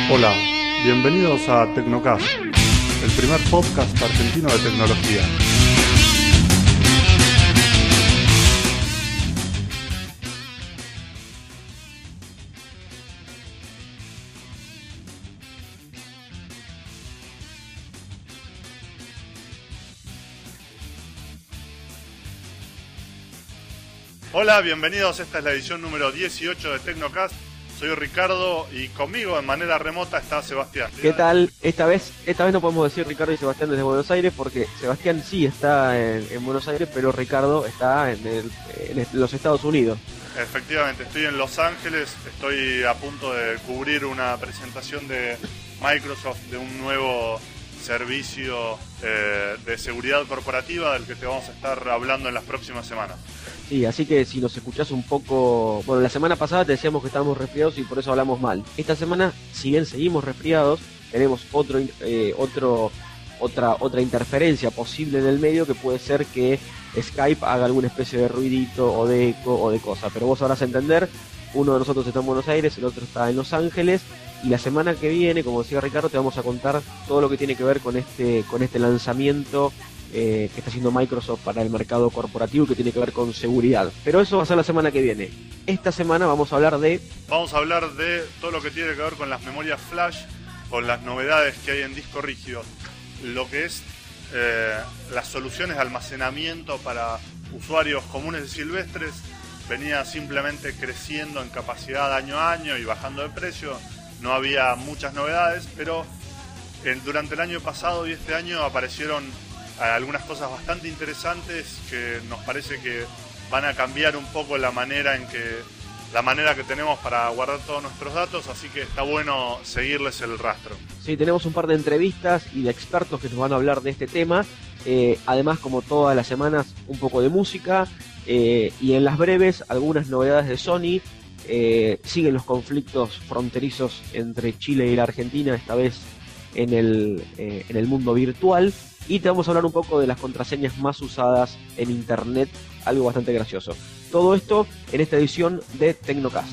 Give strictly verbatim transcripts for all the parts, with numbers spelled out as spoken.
Hola, bienvenidos a Tecnocast, el primer podcast argentino de tecnología. Hola, bienvenidos, esta es la edición número dieciocho de Tecnocast. Soy Ricardo y conmigo de manera remota está Sebastián. ¿Qué tal? Esta vez esta vez no podemos decir Ricardo y Sebastián desde Buenos Aires, porque Sebastián sí está en, en Buenos Aires, pero Ricardo está en, el, en los Estados Unidos. Efectivamente, estoy en Los Ángeles, estoy a punto de cubrir una presentación de Microsoft de un nuevo servicio eh, de seguridad corporativa del que te vamos a estar hablando en las próximas semanas. Sí, así que si nos escuchás un poco... Bueno, la semana pasada te decíamos que estábamos resfriados y por eso hablamos mal. Esta semana, si bien seguimos resfriados, tenemos otro, eh, otro, otra, otra interferencia posible en el medio, que puede ser que Skype haga alguna especie de ruidito o de eco o de cosa. Pero vos sabrás entender, uno de nosotros está en Buenos Aires, el otro está en Los Ángeles, y la semana que viene, como decía Ricardo, te vamos a contar todo lo que tiene que ver con este, con este lanzamiento Eh, que está haciendo Microsoft para el mercado corporativo, que tiene que ver con seguridad. Pero eso va a ser la semana que viene. Esta semana vamos a hablar de... Vamos a hablar de todo lo que tiene que ver con las memorias flash, con las novedades que hay en disco rígido, lo que es eh, las soluciones de almacenamiento para usuarios comunes y silvestres. Venía simplemente creciendo en capacidad año a año y bajando de precio. No había muchas novedades, pero en, durante el año pasado y este año aparecieron algunas cosas bastante interesantes que nos parece que van a cambiar un poco la manera en que la manera que tenemos para guardar todos nuestros datos, así que está bueno seguirles el rastro. Sí, tenemos un par de entrevistas y de expertos que nos van a hablar de este tema, eh, además, como todas las semanas, un poco de música, eh, y en las breves algunas novedades de Sony. Eh, siguen los conflictos fronterizos entre Chile y la Argentina, esta vez en el, eh, en el mundo virtual. Y te vamos a hablar un poco de las contraseñas más usadas en internet, algo bastante gracioso. Todo esto en esta edición de Tecnocast.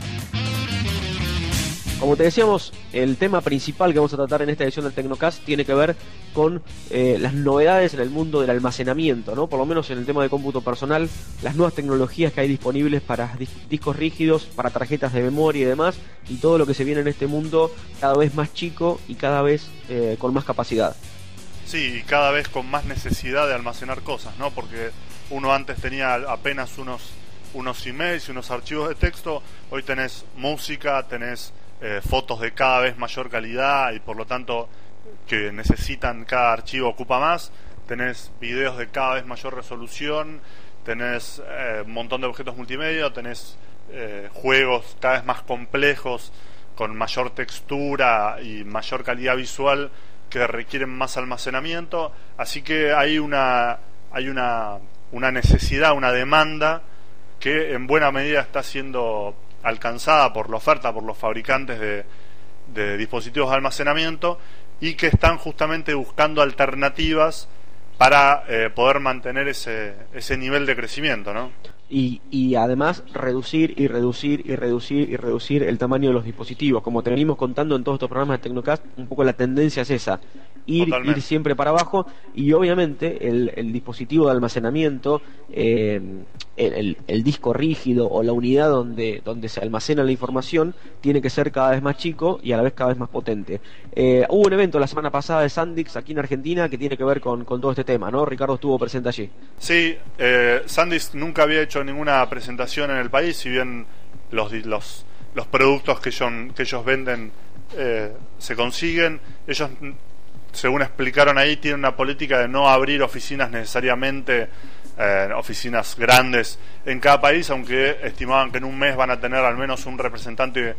Como te decíamos, el tema principal que vamos a tratar en esta edición del Tecnocast tiene que ver con eh, las novedades en el mundo del almacenamiento, ¿no? Por lo menos en el tema de cómputo personal, las nuevas tecnologías que hay disponibles para dis- discos rígidos, para tarjetas de memoria y demás, y todo lo que se viene en este mundo cada vez más chico y cada vez eh, con más capacidad. Sí, y cada vez con más necesidad de almacenar cosas, ¿no? Porque uno antes tenía apenas unos, unos emails y unos archivos de texto, hoy tenés música, tenés eh, fotos de cada vez mayor calidad y por lo tanto que necesitan, cada archivo ocupa más, tenés videos de cada vez mayor resolución, tenés eh, un montón de objetos multimedia, tenés eh, juegos cada vez más complejos, con mayor textura y mayor calidad visual, que requieren más almacenamiento, así que hay una hay una una necesidad, una demanda que en buena medida está siendo alcanzada por la oferta, por los fabricantes de, de dispositivos de almacenamiento, y que están justamente buscando alternativas para eh, poder mantener ese ese nivel de crecimiento, ¿no? Y, y además reducir y reducir y reducir y reducir el tamaño de los dispositivos. Como te venimos contando en todos estos programas de Tecnocast, un poco la tendencia es esa, ir, ir siempre para abajo, y obviamente el, el dispositivo de almacenamiento, eh, el, el, el disco rígido o la unidad donde, donde se almacena la información tiene que ser cada vez más chico y a la vez cada vez más potente. Eh, hubo un evento la semana pasada de SanDisk aquí en Argentina que tiene que ver con, con todo este tema, ¿no? Ricardo estuvo presente allí. Sí, eh, SanDisk nunca había hecho ninguna presentación en el país, si bien los los, los productos que ellos, que ellos venden eh, se consiguen. Ellos, según explicaron ahí, tienen una política de no abrir oficinas necesariamente, eh, oficinas grandes en cada país, aunque estimaban que en un mes van a tener al menos un representante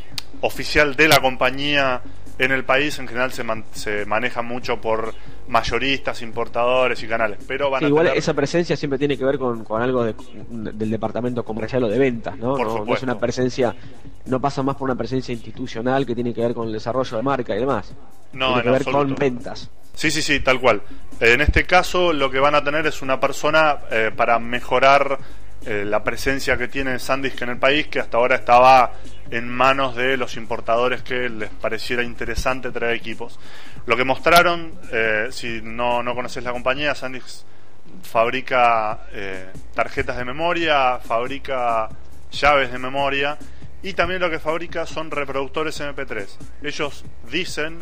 oficial de la compañía en el país. En general se, man, se maneja mucho por mayoristas, importadores y canales, pero van sí, a igual tener... esa presencia siempre tiene que ver con, con algo de, del departamento comercial o de ventas, ¿no? Por no, no es una presencia, no pasa más por una presencia institucional que tiene que ver con el desarrollo de marca y demás. No, tiene en que ver absoluto. con ventas. Sí, sí, sí, tal cual. En este caso lo que van a tener es una persona eh, para mejorar eh, la presencia que tiene SanDisk en el país, que hasta ahora estaba en manos de los importadores que les pareciera interesante traer equipos. Lo que mostraron, eh, si no, no conoces la compañía, SanDisk fabrica eh, tarjetas de memoria, fabrica llaves de memoria, y también lo que fabrica son reproductores eme pe tres. Ellos dicen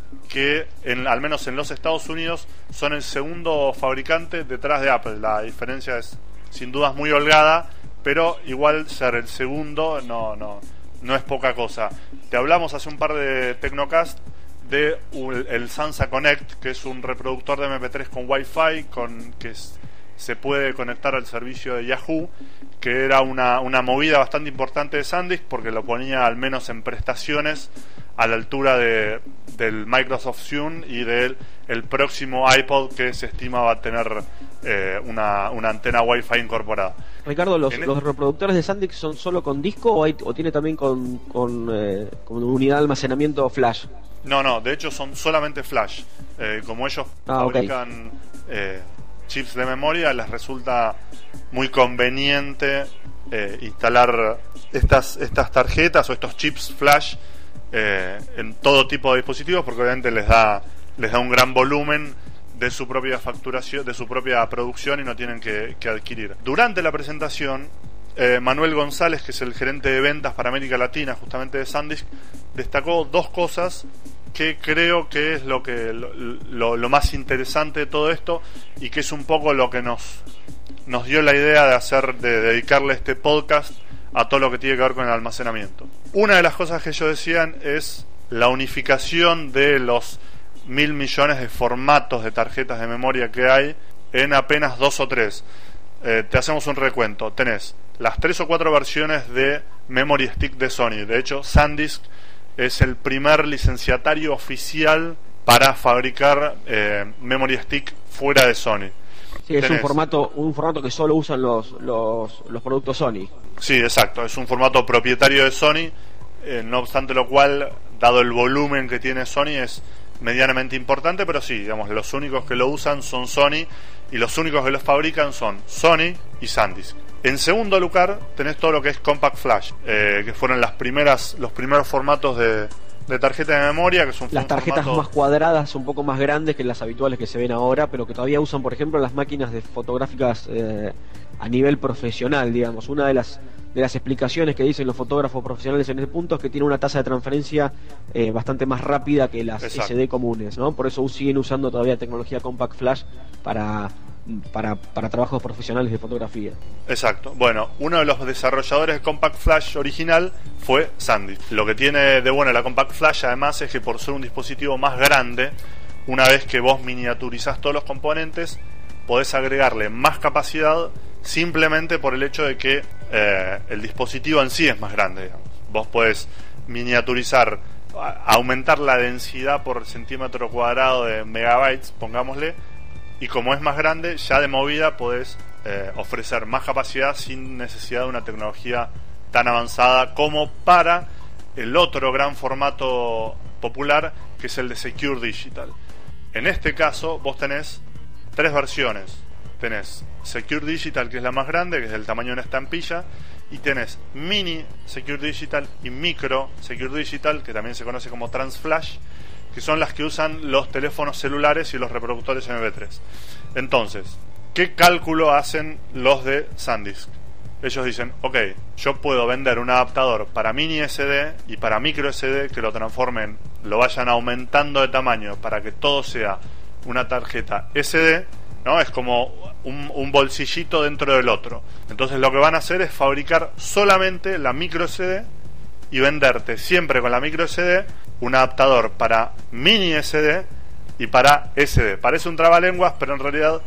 que en, al menos en los Estados Unidos son el segundo fabricante detrás de Apple. La diferencia es sin dudas muy holgada, pero igual ser el segundo no, no, no es poca cosa. Te hablamos hace un par de Tecnocast de un, el Sansa Connect, que es un reproductor de eme pe tres con Wi-Fi, con, que es, se puede conectar al servicio de Yahoo, que era una, una movida bastante importante de SanDisk, porque lo ponía al menos en prestaciones a la altura de, del Microsoft Zune y del el próximo iPod, que se estima va a tener eh, una, una antena Wi-Fi incorporada. Ricardo, ¿los, en los el... reproductores de SanDisk son solo con disco o, hay, o tiene también con, con, eh, con unidad de almacenamiento flash? No, no, de hecho son solamente flash. Eh, como ellos ah, fabrican okay. eh, chips de memoria, les resulta muy conveniente eh, instalar estas, estas tarjetas o estos chips flash eh, en todo tipo de dispositivos, porque obviamente les da, les da un gran volumen de su propia facturación, de su propia producción, y no tienen que, que adquirir. Durante la presentación, eh, Manuel González, que es el gerente de ventas para América Latina justamente de SanDisk, destacó dos cosas que creo que es lo que lo, lo, lo más interesante de todo esto, y que es un poco lo que nos nos dio la idea de hacer, de dedicarle este podcast a todo lo que tiene que ver con el almacenamiento. Una de las cosas que ellos decían es la unificación de los mil millones de formatos de tarjetas de memoria que hay en apenas dos o tres. Eh, te hacemos un recuento. Tenés las tres o cuatro versiones de Memory Stick de Sony. De hecho, SanDisk es el primer licenciatario oficial para fabricar eh, Memory Stick fuera de Sony. Sí, es Tenés. un formato un formato que solo usan los, los, los productos Sony. Sí, exacto. Es un formato propietario de Sony. Eh, no obstante lo cual, dado el volumen que tiene Sony, es medianamente importante, pero sí, digamos, los únicos que lo usan son Sony, y los únicos que los fabrican son Sony y SanDisk. En segundo lugar, tenés todo lo que es Compact Flash, eh, que fueron las primeras, los primeros formatos de, de tarjeta de memoria, que son las tarjetas formato... más cuadradas, un poco más grandes que las habituales que se ven ahora, pero que todavía usan, por ejemplo, las máquinas de fotográficas eh, a nivel profesional, digamos. Una de las de las explicaciones que dicen los fotógrafos profesionales en ese punto es que tiene una tasa de transferencia eh, bastante más rápida que las Exacto. ese de comunes, ¿no? Por eso siguen usando todavía tecnología Compact Flash para Para, para trabajos profesionales de fotografía. Exacto. Bueno, uno de los desarrolladores de Compact Flash original fue SanDisk. Lo que tiene de bueno la Compact Flash, además, es que por ser un dispositivo más grande, una vez que vos miniaturizás todos los componentes, podés agregarle más capacidad simplemente por el hecho de que eh, el dispositivo en sí es más grande, digamos. Vos podés miniaturizar, aumentar la densidad por centímetro cuadrado de megabytes, pongámosle, y como es más grande, ya de movida podés eh, ofrecer más capacidad sin necesidad de una tecnología tan avanzada como para el otro gran formato popular, que es el de Secure Digital. En este caso vos tenés tres versiones. Tenés Secure Digital, que es la más grande, que es del tamaño de una estampilla, y tenés Mini Secure Digital y Micro Secure Digital, que también se conoce como Transflash, que son las que usan los teléfonos celulares y los reproductores eme pe tres. Entonces, ¿qué cálculo hacen los de SanDisk? Ellos dicen, ok, yo puedo vender un adaptador para mini ese de y para micro ese de, que lo transformen, lo vayan aumentando de tamaño para que todo sea una tarjeta ese de, ¿no? Es como un, un bolsillito dentro del otro. Entonces lo que van a hacer es fabricar solamente la micro ese de y venderte siempre con la micro ese de un adaptador para mini ese de y para ese de. Parece un trabalenguas, pero en realidad,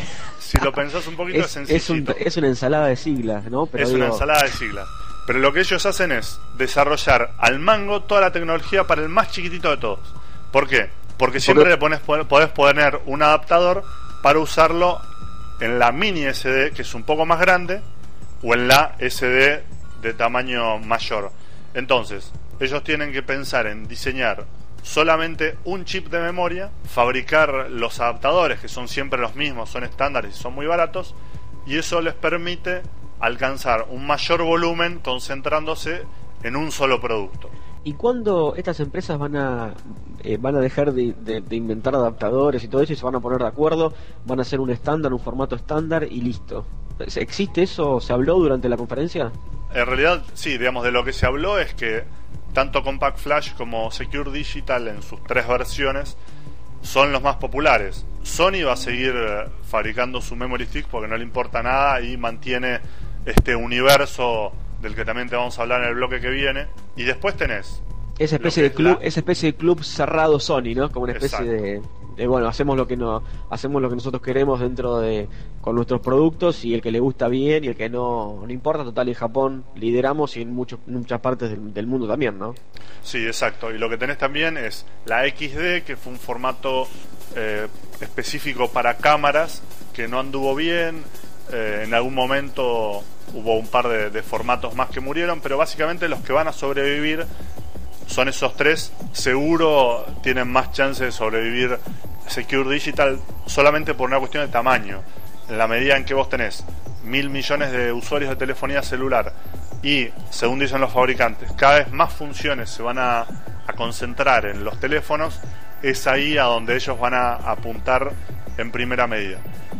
si lo pensás un poquito, es, es sencillito. Es, un, es una ensalada de siglas, ¿no? Pero es digo... una ensalada de siglas. Pero lo que ellos hacen es desarrollar al mango toda la tecnología para el más chiquitito de todos. ¿Por qué? Porque siempre le pones, podés poner un adaptador para usarlo en la mini ese de, que es un poco más grande, o en la ese de de tamaño mayor. Entonces, ellos tienen que pensar en diseñar solamente un chip de memoria, fabricar los adaptadores, que son siempre los mismos, son estándares y son muy baratos, y eso les permite alcanzar un mayor volumen concentrándose en un solo producto. ¿Y cuándo estas empresas van a eh, van a dejar de, de, de inventar adaptadores y todo eso y se van a poner de acuerdo? ¿Van a hacer un estándar, un formato estándar y listo? ¿Existe eso? ¿Se habló durante la conferencia? En realidad, sí, digamos, de lo que se habló es que tanto Compact Flash como Secure Digital en sus tres versiones son los más populares. Sony va a seguir fabricando su memory stick porque no le importa nada y mantiene este universo del que también te vamos a hablar en el bloque que viene. Y después tenés esa especie de club, la... esa especie de club cerrado Sony, ¿no? Como una especie de, de bueno, hacemos lo que no, hacemos lo que nosotros queremos dentro de con nuestros productos, y el que le gusta bien y el que no, no importa. Total, en Japón lideramos y en muchos, muchas partes del, del mundo también, ¿no? Sí, exacto. Y lo que tenés también es la X D, que fue un formato eh, específico para cámaras que no anduvo bien. Eh, en algún momento hubo un par de, de formatos más que murieron, pero básicamente los que van a sobrevivir son esos tres. Seguro tienen más chance de sobrevivir Secure Digital solamente por una cuestión de tamaño. En la medida en que vos tenés mil millones de usuarios de telefonía celular y, según dicen los fabricantes, cada vez más funciones se van a, a concentrar en los teléfonos, es ahí a donde ellos van a apuntar en primera medida.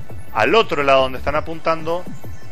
Al otro lado donde están apuntando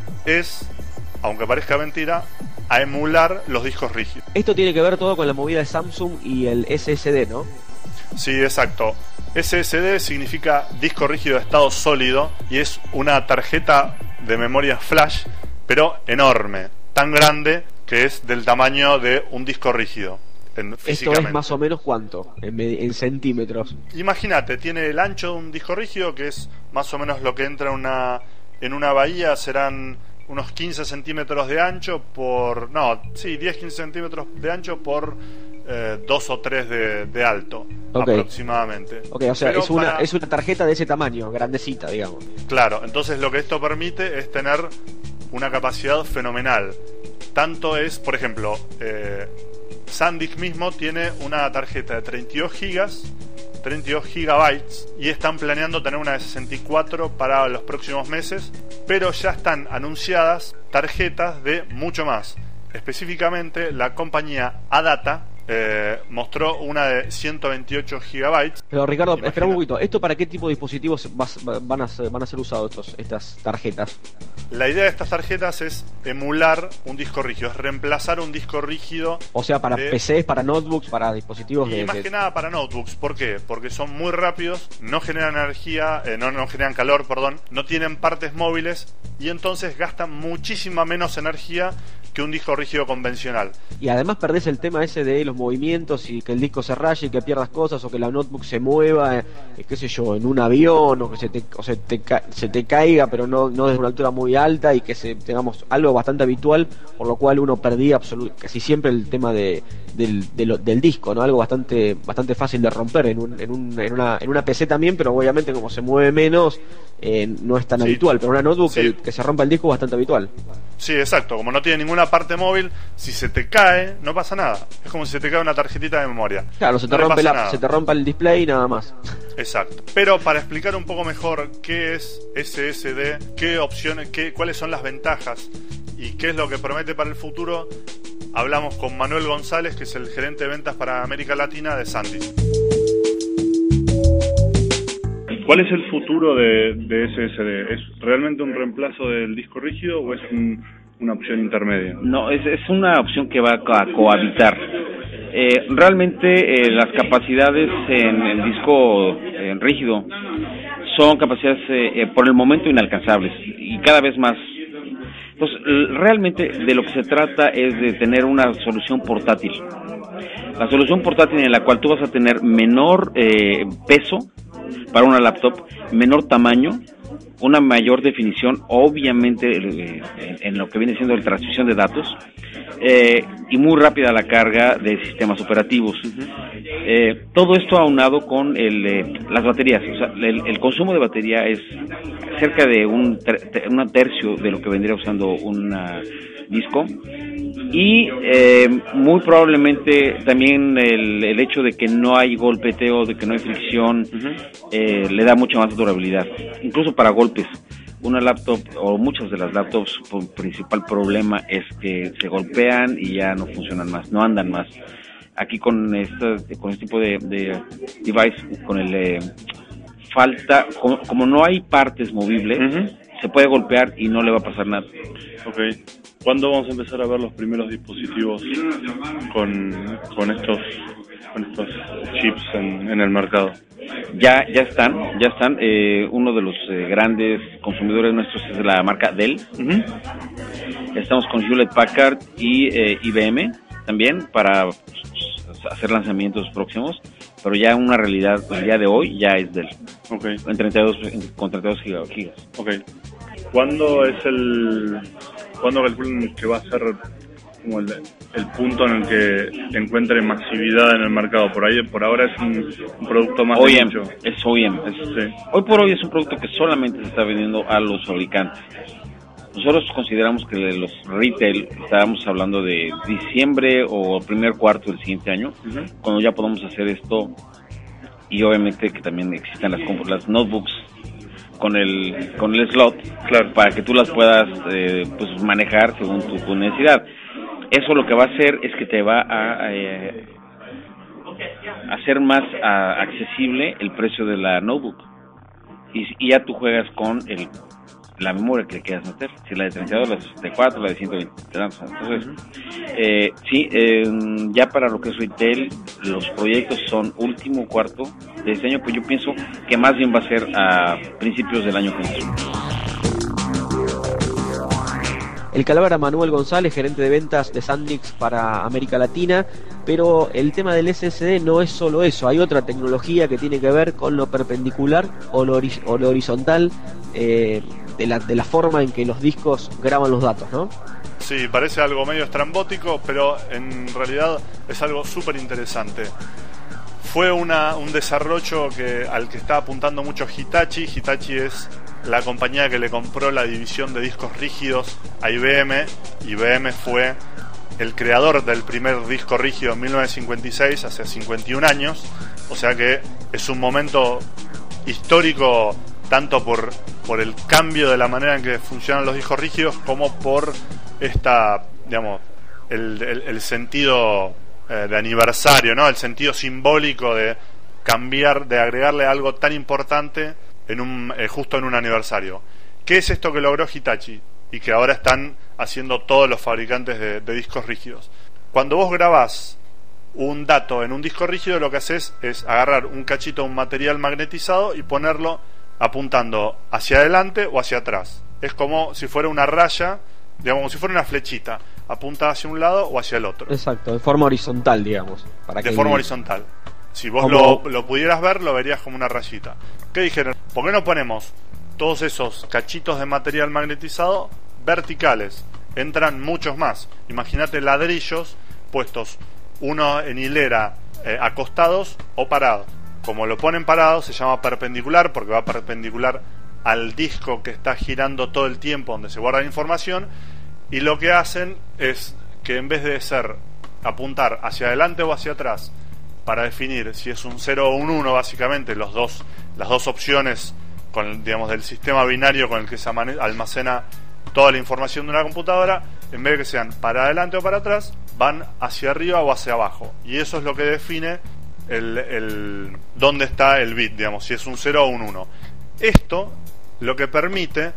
es, aunque parezca mentira, a emular los discos rígidos. Esto tiene que ver todo con la movida de Samsung y el S S D, ¿no? Sí, exacto. S S D significa disco rígido de estado sólido y es una tarjeta de memoria flash, pero enorme, tan grande que es del tamaño de un disco rígido. En, ¿Esto es más o menos cuánto? En, en centímetros. Imagínate, tiene el ancho de un disco rígido, que es más o menos lo que entra una, en una bahía, serán unos quince centímetros de ancho por... No, sí, diez a quince centímetros de ancho por eh, dos o tres de, de alto, okay, aproximadamente. Ok, o sea, es una, para... es una tarjeta de ese tamaño, grandecita, digamos. Claro, entonces lo que esto permite es tener una capacidad fenomenal. Tanto es, por ejemplo... Eh, SanDisk mismo tiene una tarjeta de treinta y dos gigas, treinta y dos gigabytes, y están planeando tener una de sesenta y cuatro para los próximos meses, pero ya están anunciadas tarjetas de mucho más. Específicamente, la compañía Adata eh, mostró una de ciento veintiocho gigabytes. Pero Ricardo, imagina, espera un poquito, ¿esto para qué tipo de dispositivos vas, van, a ser, van a ser usados estos, estas tarjetas? La idea de estas tarjetas es emular un disco rígido, es reemplazar un disco rígido. O sea, para de... P Cs, para notebooks, para dispositivos y de... más de... que nada para notebooks. ¿Por qué? Porque son muy rápidos, no generan energía, eh, no, no generan calor, perdón, no tienen partes móviles y entonces gastan muchísima menos energía que un disco rígido convencional. Y además perdés el tema ese de los movimientos y que el disco se raye y que pierdas cosas, o que la notebook se mueva, eh, qué sé yo, en un avión, o que se te, o se te, ca- se te caiga, pero no, no desde una altura muy alta, y que se tengamos algo bastante habitual, por lo cual uno perdía absolut- casi siempre el tema de, del, de lo, del disco, ¿no? Algo bastante bastante fácil de romper en, un, en, un, en, una, en una P C también, pero obviamente como se mueve menos, eh, no es tan sí. habitual, pero una notebook sí. el, que se rompa el disco es bastante habitual. Sí, exacto, como no tiene ninguna parte móvil, si se te cae, no pasa nada. Es como si se te cae una tarjetita de memoria. Claro, se te, no rompe, la, se te rompe el display y nada más. Exacto. Pero para explicar un poco mejor qué es S S D, qué opciones, qué, cuáles son las ventajas y qué es lo que promete para el futuro, hablamos con Manuel González, que es el gerente de ventas para América Latina de SanDisk. ¿Cuál es el futuro de, de S S D? ¿Es realmente un reemplazo del disco rígido o es un, una opción intermedia? No, es, es una opción que va a cohabitar. Eh, realmente eh, las capacidades en el disco eh, rígido son capacidades eh, por el momento inalcanzables y cada vez más. Entonces, realmente de lo que se trata es de tener una solución portátil. La solución portátil en la cual tú vas a tener menor eh, peso para una laptop, menor tamaño, una mayor definición, obviamente eh, en lo que viene siendo la transmisión de datos, eh, y muy rápida la carga de sistemas operativos. Uh-huh. Eh, todo esto aunado con el, eh, las baterías. O sea, el, el consumo de batería es cerca de un, ter- un tercio de lo que vendría usando un disco. Y eh, muy probablemente también el, el hecho de que no hay golpeteo, de que no hay fricción, uh-huh. eh, le da mucha más durabilidad, incluso para golpes. una laptop o muchas de las laptops, su principal problema es que se golpean y ya no funcionan más, no andan más. Aquí con este, con este tipo de, de device, con el eh, falta, como, como no hay partes movibles, uh-huh. se puede golpear y no le va a pasar nada. Okay. ¿Cuándo vamos a empezar a ver los primeros dispositivos con, con estos con estos chips en, en el mercado? Ya ya están, ya están. Eh, uno de los eh, grandes consumidores nuestros es la marca Dell. Uh-huh. Estamos con Hewlett Packard y eh, I B M también para pues, hacer lanzamientos próximos, pero ya una realidad el día de hoy ya es Dell. Okay. En treinta y dos, en, con treinta y dos gigas. Okay. ¿Cuándo es el cuándo calculan que va a ser como el, el punto en el que encuentre masividad en el mercado? Por ahí, por ahora es un, un producto más O E M, de nicho. es O E M. Es, sí. Hoy por hoy es un producto que solamente se está vendiendo a los fabricantes. Nosotros consideramos que los retail, estábamos hablando de diciembre o primer cuarto del siguiente año, uh-huh. cuando ya podamos hacer esto, y obviamente que también existan las, las notebooks con el con el slot, claro, para que tú las puedas eh, pues manejar según tu, tu necesidad. Eso lo que va a hacer es que te va a, a, eh, hacer más a, accesible el precio de la notebook, y, y ya tú juegas con el la memoria que le quieras meter, si la de treinta y dos, la de sesenta y cuatro, la de ciento veinte. Entonces, uh-huh. eh, sí, eh, ya para lo que es retail, los proyectos son último cuarto de este año, pues yo pienso que más bien va a ser a principios del año que viene. El Calavera Manuel González, gerente de ventas de Sandix para América Latina, pero el tema del S S D no es solo eso, hay otra tecnología que tiene que ver con lo perpendicular o lo, ori- o lo horizontal, eh, de la, de la forma en que los discos graban los datos, ¿no? Sí, parece algo medio estrambótico, pero en realidad es algo súper interesante. Fue una, un desarrollo que, al que está apuntando mucho Hitachi. Hitachi es la compañía que le compró la división de discos rígidos a I B M. I B M fue el creador del primer disco rígido en mil novecientos cincuenta y seis, hace cincuenta y un años. O sea que es un momento histórico tanto por, por el cambio de la manera en que funcionan los discos rígidos como por esta, digamos, el, el, el sentido eh, de aniversario, ¿no? El sentido simbólico de cambiar, de agregarle algo tan importante en un, eh, justo en un aniversario. ¿Qué es esto que logró Hitachi y que ahora están haciendo todos los fabricantes de, de discos rígidos? Cuando vos grabás un dato en un disco rígido, lo que haces es agarrar un cachito de un material magnetizado y ponerlo apuntando hacia adelante o hacia atrás. Es como si fuera una raya, digamos, como si fuera una flechita, apunta hacia un lado o hacia el otro. Exacto, de forma horizontal, digamos. Para de que forma el... horizontal. Si vos como... lo, lo pudieras ver, lo verías como una rayita. ¿Qué dijeron? ¿Por qué no ponemos todos esos cachitos de material magnetizado verticales? Entran muchos más. Imagínate ladrillos puestos uno en hilera, eh, acostados o parados. Como lo ponen parado, se llama perpendicular porque va perpendicular al disco que está girando todo el tiempo donde se guarda la información, y lo que hacen es que en vez de ser apuntar hacia adelante o hacia atrás para definir si es un cero o un uno, básicamente los dos, las dos opciones con, digamos, del sistema binario con el que se almacena toda la información de una computadora, en vez de que sean para adelante o para atrás, van hacia arriba o hacia abajo, y eso es lo que define El, el dónde está el bit, digamos, si es un cero o un uno. Esto lo que permite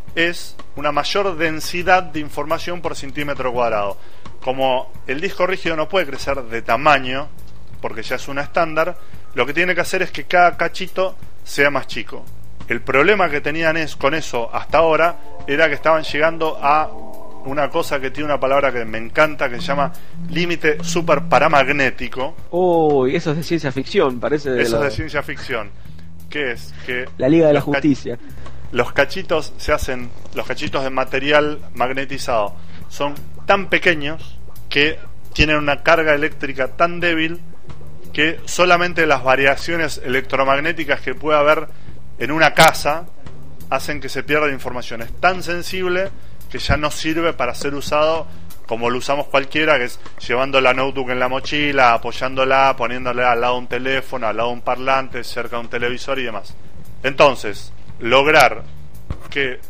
es una mayor densidad de información por centímetro cuadrado. Como el disco rígido no puede crecer de tamaño, porque ya es una estándar, lo que tiene que hacer es que cada cachito sea más chico. El problema que tenían es, con eso hasta ahora era que estaban llegando a una cosa que tiene una palabra que me encanta, que se llama límite super paramagnético. Oh, eso es de ciencia ficción, parece. De eso lo... es de ciencia ficción. ¿Qué es? Que la Liga de la ca- Justicia. Los cachitos se hacen, los cachitos de material magnetizado son tan pequeños que tienen una carga eléctrica tan débil que solamente las variaciones electromagnéticas que puede haber en una casa hacen que se pierda información. Es tan sensible que ya no sirve para ser usado como lo usamos cualquiera, que es llevando la notebook en la mochila, apoyándola, poniéndola al lado de un teléfono, al lado de un parlante, cerca de un televisor y demás. Entonces, lograr que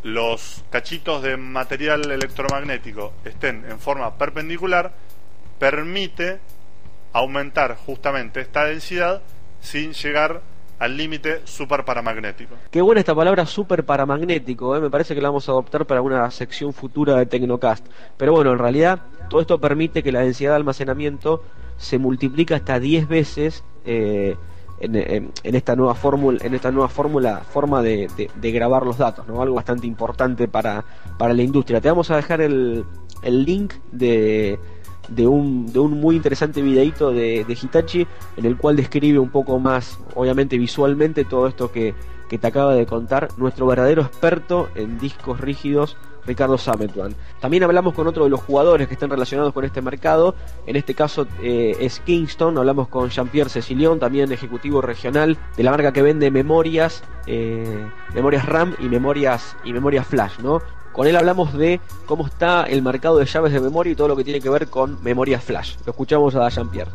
los cachitos de material electromagnético estén en forma perpendicular, permite aumentar justamente esta densidad sin llegar al límite superparamagnético. Qué buena esta palabra superparamagnético, ¿eh? Me parece que la vamos a adoptar para una sección futura de Tecnocast. Pero bueno, en realidad todo esto permite que la densidad de almacenamiento se multiplica hasta diez veces eh, en, en, en esta nueva fórmula, en esta nueva fórmula, forma de, de, de grabar los datos, ¿no? Algo bastante importante para, para la industria. Te vamos a dejar el, el link de de un, de un muy interesante videíto de, de Hitachi, en el cual describe un poco más, obviamente visualmente, todo esto que, que te acaba de contar nuestro verdadero experto en discos rígidos, Ricardo Sametban. También hablamos con otro de los jugadores que están relacionados con este mercado, en este caso eh, es Kingston. Hablamos con Jean-Pierre Cecilion, también ejecutivo regional de la marca que vende memorias, eh, memorias RAM y memorias, y memorias flash, ¿no? Con él hablamos de cómo está el mercado de llaves de memoria y todo lo que tiene que ver con memorias flash. Lo escuchamos a Jean-Pierre.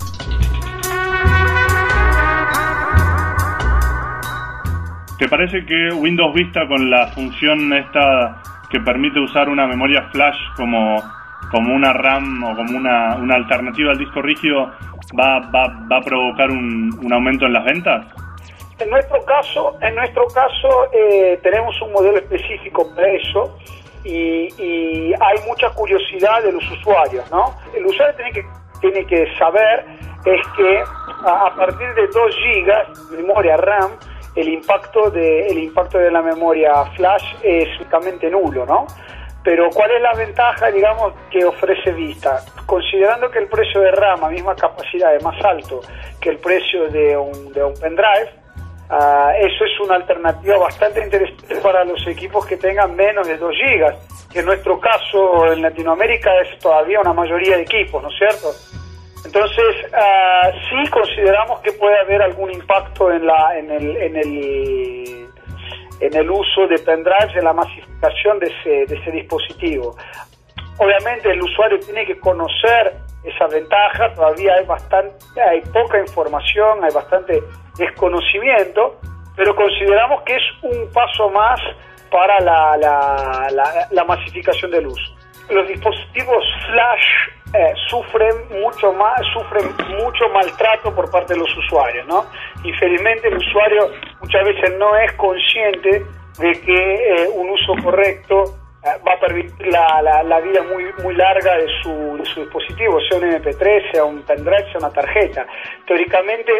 ¿Te parece que Windows Vista, con la función esta que permite usar una memoria flash como, como una RAM o como una, una alternativa al disco rígido, va, va, va a provocar un, un aumento en las ventas? En nuestro caso, en nuestro caso eh, tenemos un modelo específico para eso. Y, y hay mucha curiosidad de los usuarios, ¿no? El usuario tiene que, tiene que saber es que a, a partir de dos gigas de memoria RAM, el impacto de, el impacto de la memoria flash es únicamente nulo, ¿no? Pero ¿cuál es la ventaja, digamos, que ofrece Vista? Considerando que el precio de RAM a misma capacidad es más alto que el precio de un, de un pendrive, Uh, eso es una alternativa bastante interesante para los equipos que tengan menos de dos gigas, que en nuestro caso en Latinoamérica es todavía una mayoría de equipos, ¿no es cierto? Entonces, uh, sí consideramos que puede haber algún impacto en la en el en el en el uso de pendrives, en la masificación de ese de ese dispositivo. Obviamente el usuario tiene que conocer esa ventaja. Todavía hay bastante, hay poca información, hay bastante desconocimiento, pero consideramos que es un paso más para la, la, la, la masificación del uso. Los dispositivos flash eh, sufren mucho más, sufren mucho maltrato por parte de los usuarios, ¿no? Infelizmente el usuario muchas veces no es consciente de que eh, un uso correcto va a permitir la, la, la vida muy muy larga de su, de su dispositivo, sea un eme pe tres, sea un pendrive, sea una tarjeta. Teóricamente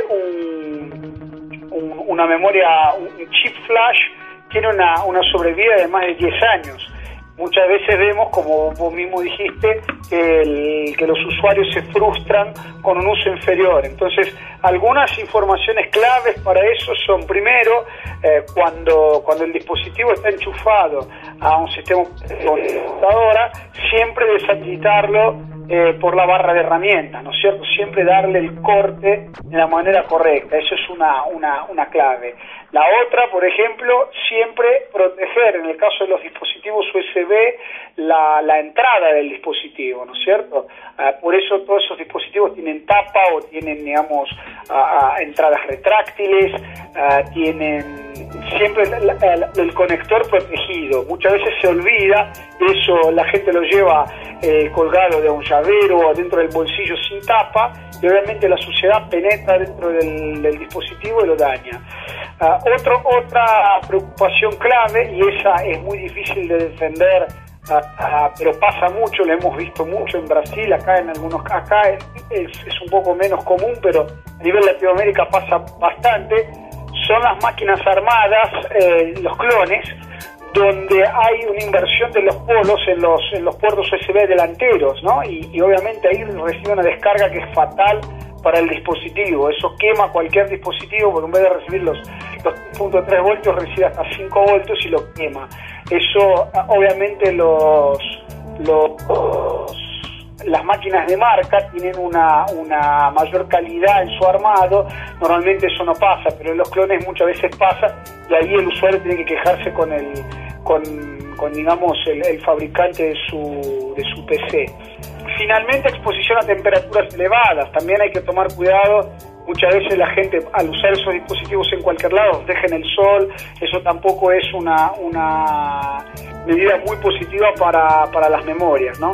un, un, una memoria, un chip flash tiene una, una sobrevida de más de diez años. Muchas veces vemos, como vos mismo dijiste, que, el, que los usuarios se frustran con un uso inferior. Entonces, algunas informaciones claves para eso son, primero, eh, cuando, cuando el dispositivo está enchufado a un sistema de computadora, siempre deshabilitarlo eh, por la barra de herramientas, ¿no es cierto? Siempre darle el corte de la manera correcta. Eso es una, una, una clave. La otra, por ejemplo, siempre proteger, en el caso de los dispositivos U ese be, la, la entrada del dispositivo, ¿no es cierto? Uh, por eso todos esos dispositivos tienen tapa o tienen, digamos, uh, uh, entradas retráctiles, uh, tienen siempre la, la, el conector protegido. Muchas veces se olvida, eso la gente lo lleva eh, colgado de un llavero o dentro del bolsillo sin tapa, y obviamente la suciedad penetra dentro del, del dispositivo y lo daña. Uh, otro, otra preocupación clave, y esa es muy difícil de defender, uh, uh, pero pasa mucho, lo hemos visto mucho en Brasil, acá en algunos acá es, es, es un poco menos común, pero a nivel Latinoamérica pasa bastante, son las máquinas armadas, eh, los clones, donde hay una inversión de los polos en los en los puertos U ese be delanteros, ¿no? Y, y obviamente ahí recibe una descarga que es fatal para el dispositivo. Eso quema cualquier dispositivo, porque en vez de recibir los, los tres punto tres voltios recibe hasta cinco voltios y lo quema. Eso obviamente los, los las máquinas de marca tienen una, una mayor calidad en su armado. Normalmente eso no pasa, pero en los clones muchas veces pasa, y ahí el usuario tiene que quejarse con el con, con digamos el, el fabricante de su de su pe ce. Finalmente, exposición a temperaturas elevadas. También hay que tomar cuidado muchas veces la gente al usar esos dispositivos en cualquier lado deja en el sol, eso tampoco es una, una medida muy positiva para, para las memorias, ¿no?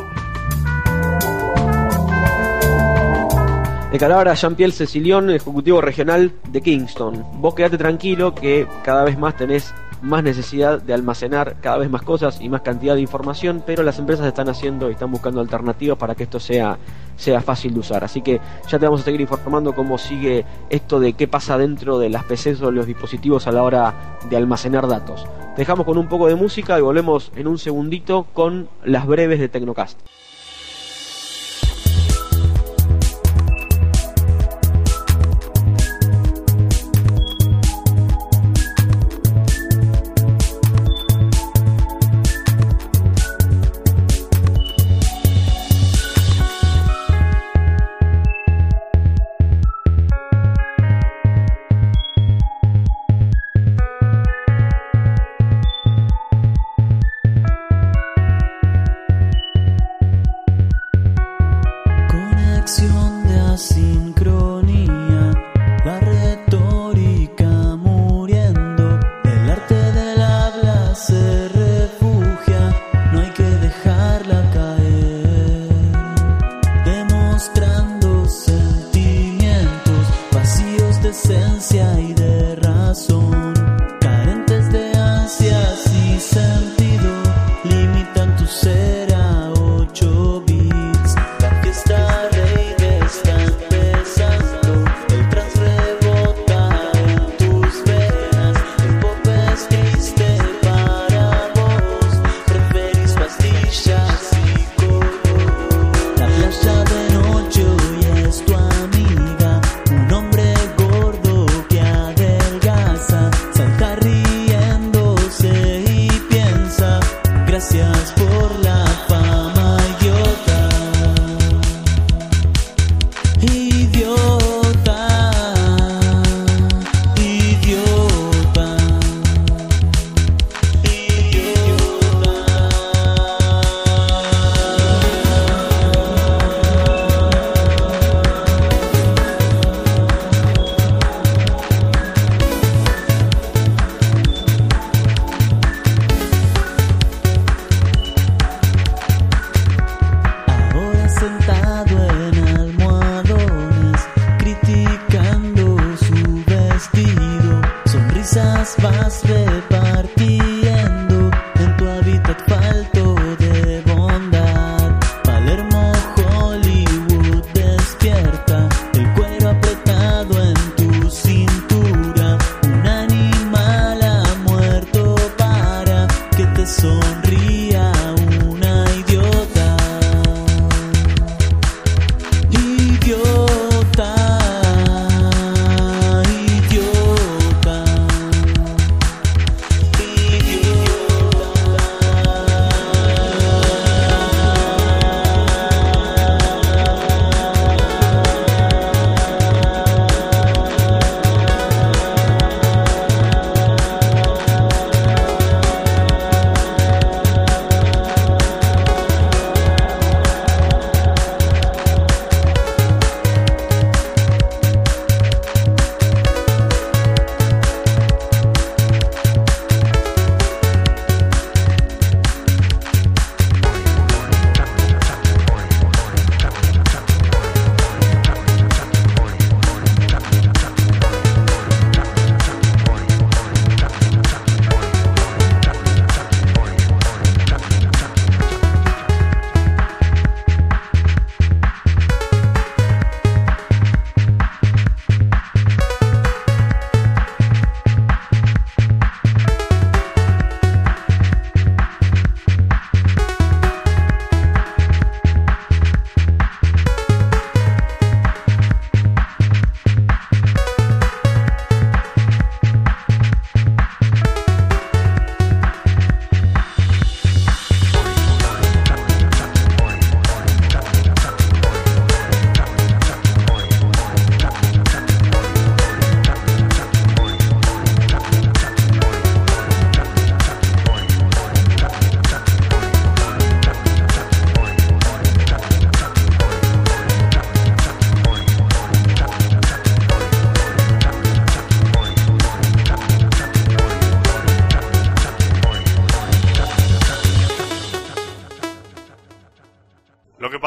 De palabra Jean-Pierre Cecilión, ejecutivo regional de Kingston. Vos quedate tranquilo que cada vez más tenés más necesidad de almacenar cada vez más cosas y más cantidad de información, pero las empresas están haciendo y están buscando alternativas para que esto sea, sea fácil de usar. Así que ya te vamos a seguir informando cómo sigue esto de qué pasa dentro de las P Cs o de los dispositivos a la hora de almacenar datos. Te dejamos con un poco de música y volvemos en un segundito con las breves de Tecnocast.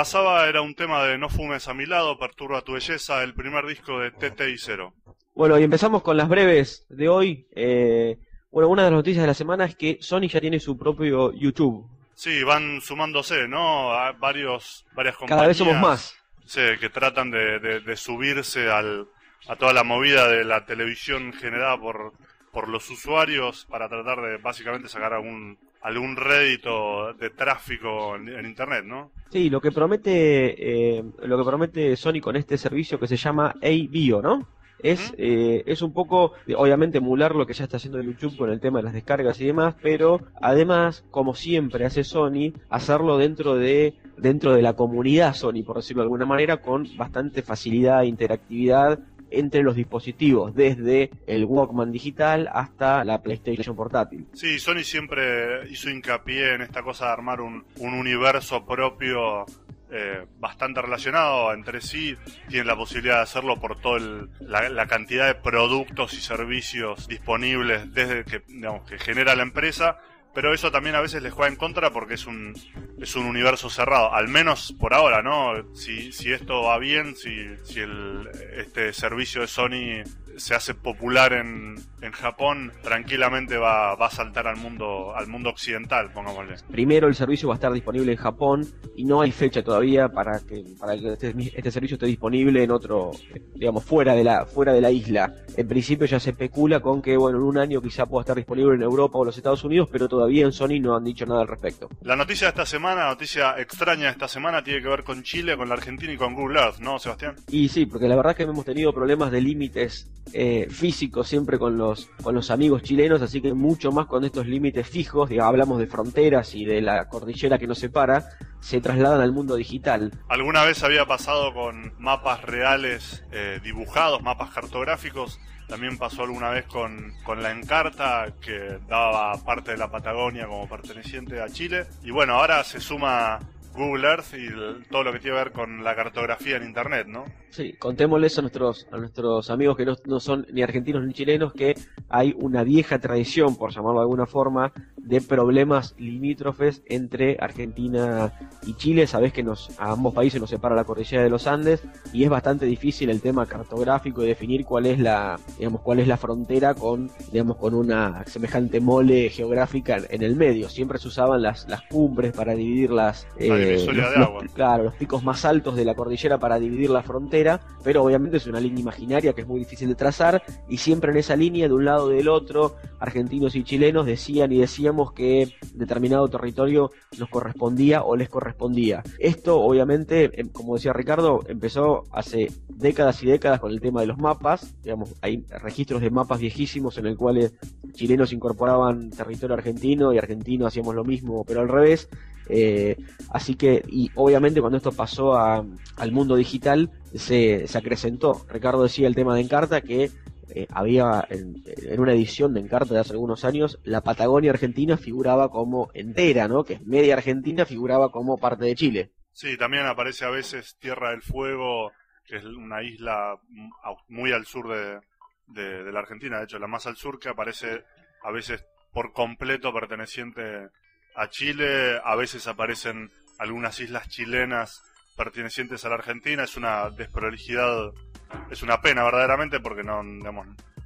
pasaba era un tema de No fumes a mi lado, Perturba tu belleza, el primer disco de T T y Zero. Bueno, y empezamos con las breves de hoy. Eh, bueno, una de las noticias de la semana es que Sony ya tiene su propio YouTube. Sí, van sumándose, ¿no? A varios, varias compañías. Cada vez somos más. Sí, que tratan de, de, de subirse al, a toda la movida de la televisión generada por, por los usuarios para tratar de básicamente sacar algún, algún rédito de tráfico en, en Internet, ¿no? Sí, lo que promete eh, lo que promete Sony con este servicio que se llama A-Bio, ¿no? Es, eh, es un poco, obviamente, emular lo que ya está haciendo YouTube con el tema de las descargas y demás, pero además, como siempre hace Sony, hacerlo dentro de dentro de la comunidad Sony, por decirlo de alguna manera, con bastante facilidad e interactividad entre los dispositivos, desde el Walkman digital hasta la PlayStation portátil. Sí, Sony siempre hizo hincapié en esta cosa de armar un, un universo propio Eh, bastante relacionado entre sí, tienen la posibilidad de hacerlo por toda la, la cantidad de productos y servicios disponibles desde que, digamos, que genera la empresa, pero eso también a veces les juega en contra porque es un es un universo cerrado, al menos por ahora, ¿no? Si, si esto va bien, si, si el, este servicio de Sony se hace popular en, en Japón, tranquilamente va, va a saltar al mundo al mundo occidental, pongámosle. Primero el servicio va a estar disponible en Japón y no hay fecha todavía para que para que este, este servicio esté disponible en otro, digamos, fuera de la fuera de la isla. En principio ya se especula con que, bueno, en un año quizá pueda estar disponible en Europa o los Estados Unidos, pero todavía en Sony no han dicho nada al respecto. La noticia de esta semana, la noticia extraña de esta semana, tiene que ver con Chile, con la Argentina y con Google Earth, ¿no, Sebastián? Y sí, porque la verdad es que hemos tenido problemas de límites eh, físicos siempre con los con los amigos chilenos, así que mucho más con estos límites fijos, digamos, hablamos de fronteras y de la cordillera que nos separa, se trasladan al mundo digital. ¿Alguna vez había pasado con mapas reales eh, dibujados, mapas cartográficos? También pasó alguna vez con, con la Encarta, que daba parte de la Patagonia como perteneciente a Chile. Y bueno, ahora se suma Google Earth y el, todo lo que tiene que ver con la cartografía en Internet, ¿no? Sí, contémosles a nuestros a nuestros amigos que no, no son ni argentinos ni chilenos que hay una vieja tradición, por llamarlo de alguna forma, de problemas limítrofes entre Argentina y Chile. Sabés que nos, a ambos países nos separa la cordillera de los Andes y es bastante difícil el tema cartográfico de definir cuál es la, digamos, cuál es la frontera con, digamos, con una semejante mole geográfica en el medio. Siempre se usaban las, las cumbres para dividir las, eh, los, de agua. Los, claro, los picos más altos de la cordillera para dividir la frontera, pero obviamente es una línea imaginaria que es muy difícil de trazar, y siempre en esa línea, de un lado y del otro, argentinos y chilenos decían y decíamos que determinado territorio nos correspondía o les correspondía. Esto obviamente, como decía Ricardo, empezó hace décadas y décadas con el tema de los mapas. Digamos, hay registros de mapas viejísimos en el cuales chilenos incorporaban territorio argentino y argentinos hacíamos lo mismo, pero al revés. Eh, así que, y obviamente cuando esto pasó a, al mundo digital se, se acrecentó. Ricardo decía el tema de Encarta, que eh, había en, en una edición de Encarta de hace algunos años, la Patagonia Argentina figuraba como entera, ¿no? Que media Argentina figuraba como parte de Chile. Sí, también aparece a veces Tierra del Fuego, que es una isla muy al sur de, de, de la Argentina, de hecho la más al sur, que aparece a veces por completo perteneciente a Chile. A veces aparecen algunas islas chilenas pertenecientes a la Argentina. Es una desprolijidad, es una pena verdaderamente, porque no, digamos,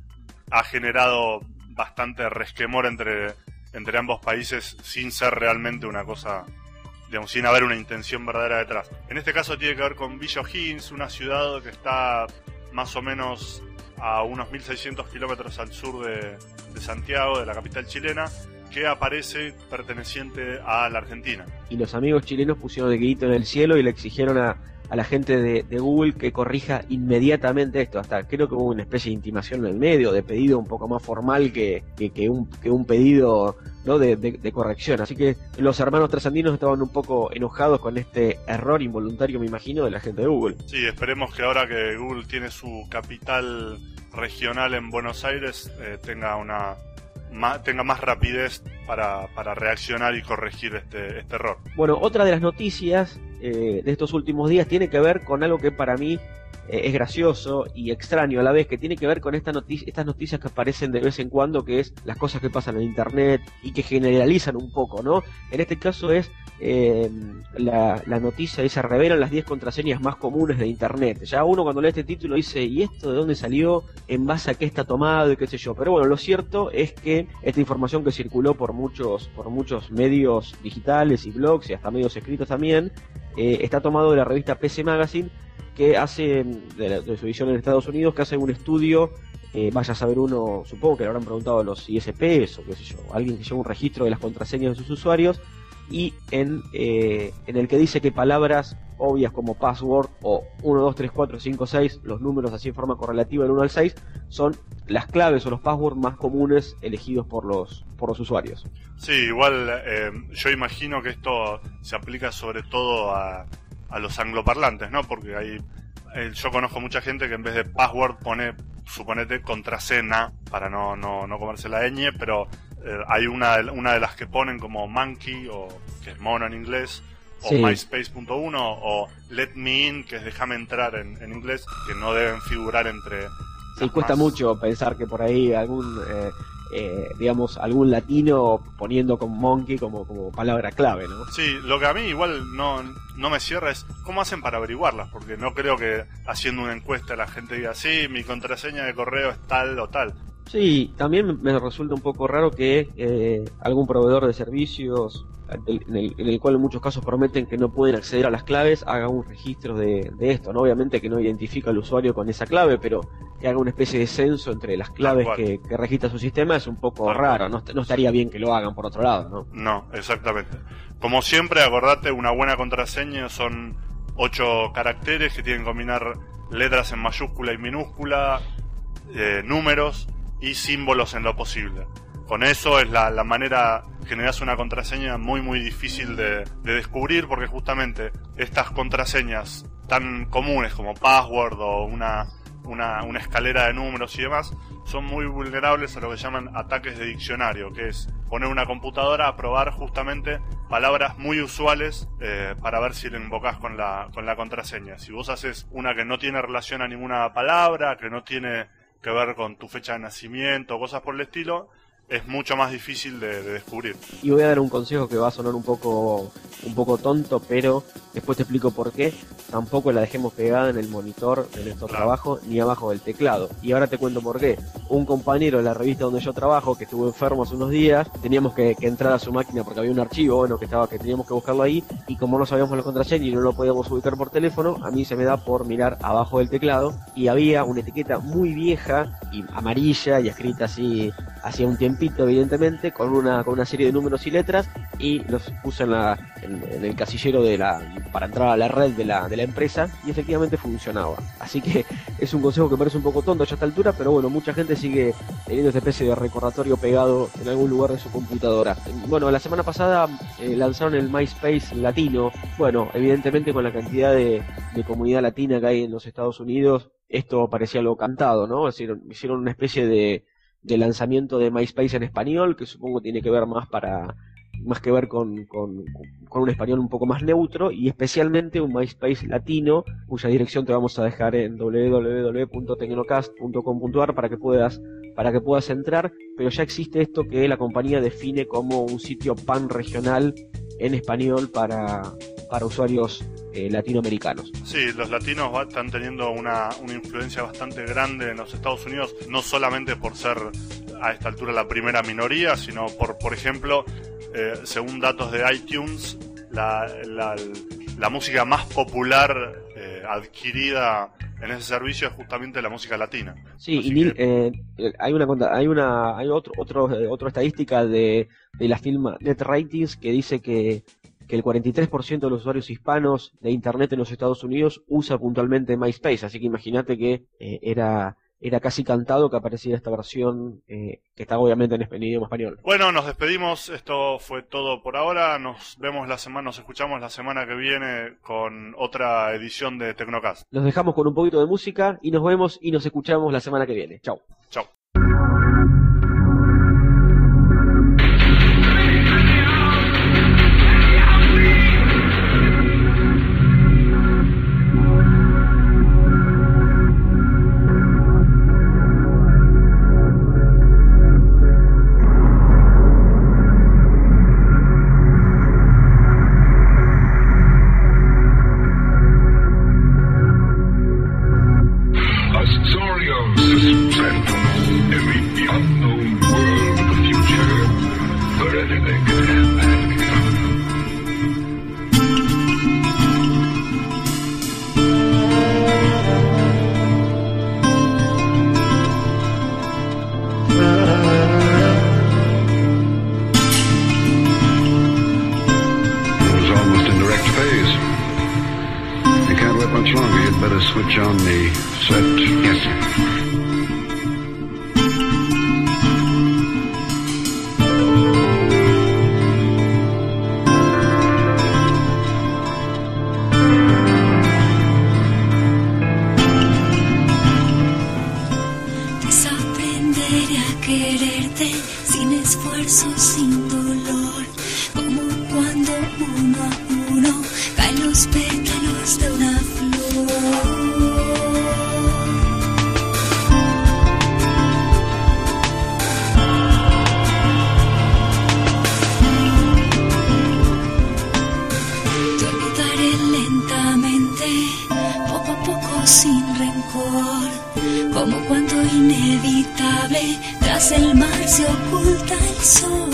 ha generado bastante resquemor entre, entre ambos países sin ser realmente una cosa, digamos, sin haber una intención verdadera detrás. En este caso tiene que ver con Villa O'Higgins, una ciudad que está más o menos a unos mil seiscientos kilómetros al sur de, de Santiago, de la capital chilena, que aparece perteneciente a la Argentina. Y los amigos chilenos pusieron el grito en el cielo y le exigieron a, a la gente de, de Google que corrija inmediatamente esto. Hasta creo que hubo una especie de intimación en el medio, de pedido un poco más formal que, que, que, un, que un pedido, ¿no? de, de, de corrección. Así que los hermanos trasandinos estaban un poco enojados con este error involuntario, me imagino, de la gente de Google. Sí, esperemos que ahora que Google tiene su capital regional en Buenos Aires, eh, tenga una... Más, tenga más rapidez para, para reaccionar y corregir este, este error. Bueno, otra de las noticias eh, de estos últimos días tiene que ver con algo que para mí eh, es gracioso y extraño a la vez, que tiene que ver con esta noticia, estas noticias que aparecen de vez en cuando, que es las cosas que pasan en internet y que generalizan un poco, ¿no? En este caso es eh, la, la noticia dice: revelan las diez contraseñas más comunes de internet. Ya uno cuando lee este título dice: ¿y esto de dónde salió? ¿En base a qué está tomado? Y qué sé yo. Pero bueno, lo cierto es que esta información que circuló por muchos, por muchos medios digitales y blogs y hasta medios escritos también, eh, está tomado de la revista P C Magazine, que hace, de, la, de su edición en Estados Unidos, que hace un estudio, eh, vaya a saber uno, supongo que le habrán preguntado a los I S Ps o qué sé yo, alguien que lleva un registro de las contraseñas de sus usuarios, y en, eh, en el que dice que palabras obvias como password o uno, dos, tres, cuatro, cinco, seis, los números así en forma correlativa del uno al seis, son las claves o los passwords más comunes elegidos por los por los usuarios. Sí, igual eh, yo imagino que esto se aplica sobre todo a, a los angloparlantes, ¿no? Porque hay, eh, yo conozco mucha gente que en vez de password pone, suponete, contraseña, para no, no, no comerse la ñ, pero eh, hay una, una de las que ponen como monkey, o que es mono en inglés, o sí. myspace punto uno, o let me in, que es déjame entrar en, en inglés, que no deben figurar entre... Sí, cuesta más... mucho pensar que por ahí algún... Eh... Eh, digamos, algún latino poniendo como monkey como, como palabra clave, ¿no? Sí, lo que a mí igual no, no me cierra es cómo hacen para averiguarlas, porque no creo que haciendo una encuesta la gente diga: sí, mi contraseña de correo es tal o tal. Sí, también me resulta un poco raro que eh, algún proveedor de servicios, en el, en el cual en muchos casos prometen que no pueden acceder a las claves, haga un registro de, de esto, ¿no? Obviamente que no identifica al usuario con esa clave, pero que haga una especie de censo entre las claves que, que registra su sistema es un poco Tal raro, no, no estaría bien que lo hagan por otro lado, ¿no? No, exactamente. Como siempre, acordate, una buena contraseña son ocho caracteres que tienen que combinar letras en mayúscula y minúscula, eh, números y símbolos en lo posible. Con eso es la, la manera, generas una contraseña muy muy difícil de, de descubrir, porque justamente estas contraseñas tan comunes como password o una, una, una escalera de números y demás son muy vulnerables a lo que llaman ataques de diccionario, que es poner una computadora a probar justamente palabras muy usuales eh, para ver si le invocás con la, con la contraseña. Si vos haces una que no tiene relación a ninguna palabra, que no tiene que ver con tu fecha de nacimiento, cosas por el estilo, es mucho más difícil de, de descubrir. Y voy a dar un consejo que va a sonar un poco un poco tonto, pero después te explico por qué. Tampoco la dejemos pegada en el monitor de nuestro claro. trabajo ni abajo del teclado. Y ahora te cuento por qué. Un compañero de la revista donde yo trabajo, que estuvo enfermo hace unos días, teníamos que, que entrar a su máquina porque había un archivo, bueno, que estaba que teníamos que buscarlo ahí, y como no sabíamos la contraseña y no lo podíamos ubicar por teléfono, a mí se me da por mirar abajo del teclado, y había una etiqueta muy vieja y amarilla y escrita así hacía un tiempito, evidentemente, con una con una serie de números y letras, y los puse en la en, en el casillero de la para entrar a la red de la de la empresa, y efectivamente funcionaba. Así que es un consejo que parece un poco tonto ya a esta altura, pero bueno, mucha gente sigue teniendo esta especie de recordatorio pegado en algún lugar de su computadora. Bueno, la semana pasada eh, lanzaron el MySpace latino. Bueno, evidentemente con la cantidad de, de comunidad latina que hay en los Estados Unidos, esto parecía algo cantado, ¿no? Es decir, hicieron una especie de de lanzamiento de MySpace en español, que supongo tiene que ver más para más que ver con, con, con un español un poco más neutro, y especialmente un MySpace latino, cuya dirección te vamos a dejar en doble u doble u doble u punto tecnocast punto com punto a r para que puedas para que puedas entrar. Pero ya existe esto que la compañía define como un sitio pan regional en español para para usuarios eh, latinoamericanos. Sí, los latinos va, están teniendo una, una influencia bastante grande en los Estados Unidos, no solamente por ser a esta altura la primera minoría, sino por, por ejemplo, eh, según datos de iTunes, la, la, la música más popular eh, adquirida en ese servicio es justamente la música latina. Sí, Así y Neil, que... eh, hay una hay una hay otro otro eh, otra estadística de, de la firma NetRatings que dice que que el cuarenta y tres por ciento de los usuarios hispanos de internet en los Estados Unidos usa puntualmente MySpace, así que imagínate que eh, era era casi cantado que apareciera esta versión eh, que está obviamente en idioma español. Bueno, nos despedimos, esto fue todo por ahora, nos vemos la semana, nos escuchamos la semana que viene con otra edición de Tecnocast. Los dejamos con un poquito de música y nos vemos y nos escuchamos la semana que viene. Chau. Chau. aprenderé a quererte sin esfuerzo, sin dolor, como cuando uno a uno caen los pétalos de una flor. Te olvidaré lentamente, poco a poco, sin rencor, como cuando inevitable tras el mar se oculta el sol.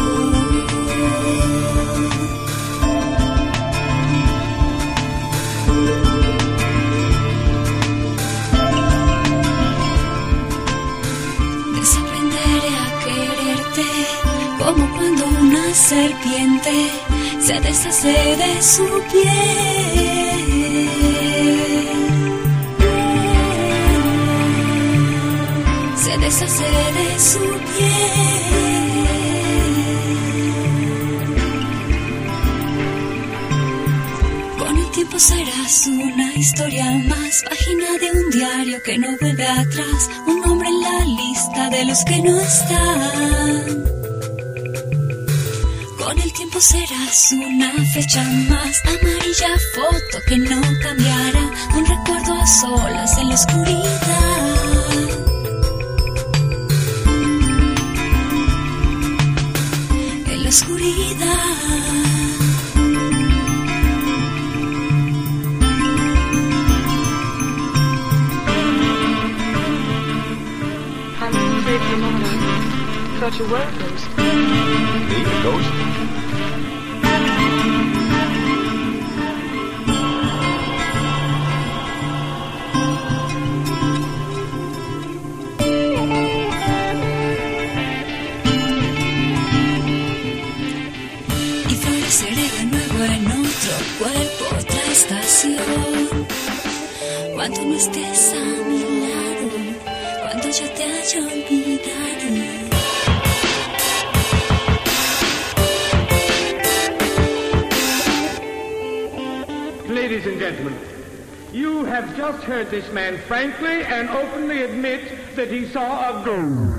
Desaprenderé a quererte como cuando una serpiente se deshace de su piel. Se deshace de su piel. Con el tiempo serás una historia más, página de un diario que no vuelve atrás, un nombre en la lista de los que no están. Con el tiempo serás una fecha más, amarilla foto que no cambiará, un recuerdo a solas en la oscuridad. En la oscuridad. Thought you were a ghost. Me, a ghost? Y floreceré de nuevo en otro cuerpo, otra estación. Cuando no estés a mi lado, cuando yo te haya olvidado. Ladies and gentlemen, you have just heard this man frankly and openly admit that he saw a ghost.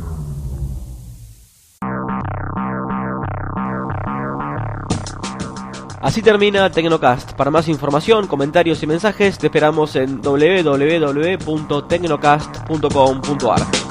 Así termina Tecnocast. Para más información, comentarios y mensajes te esperamos en doble u doble u doble u punto tecnocast punto com punto a r.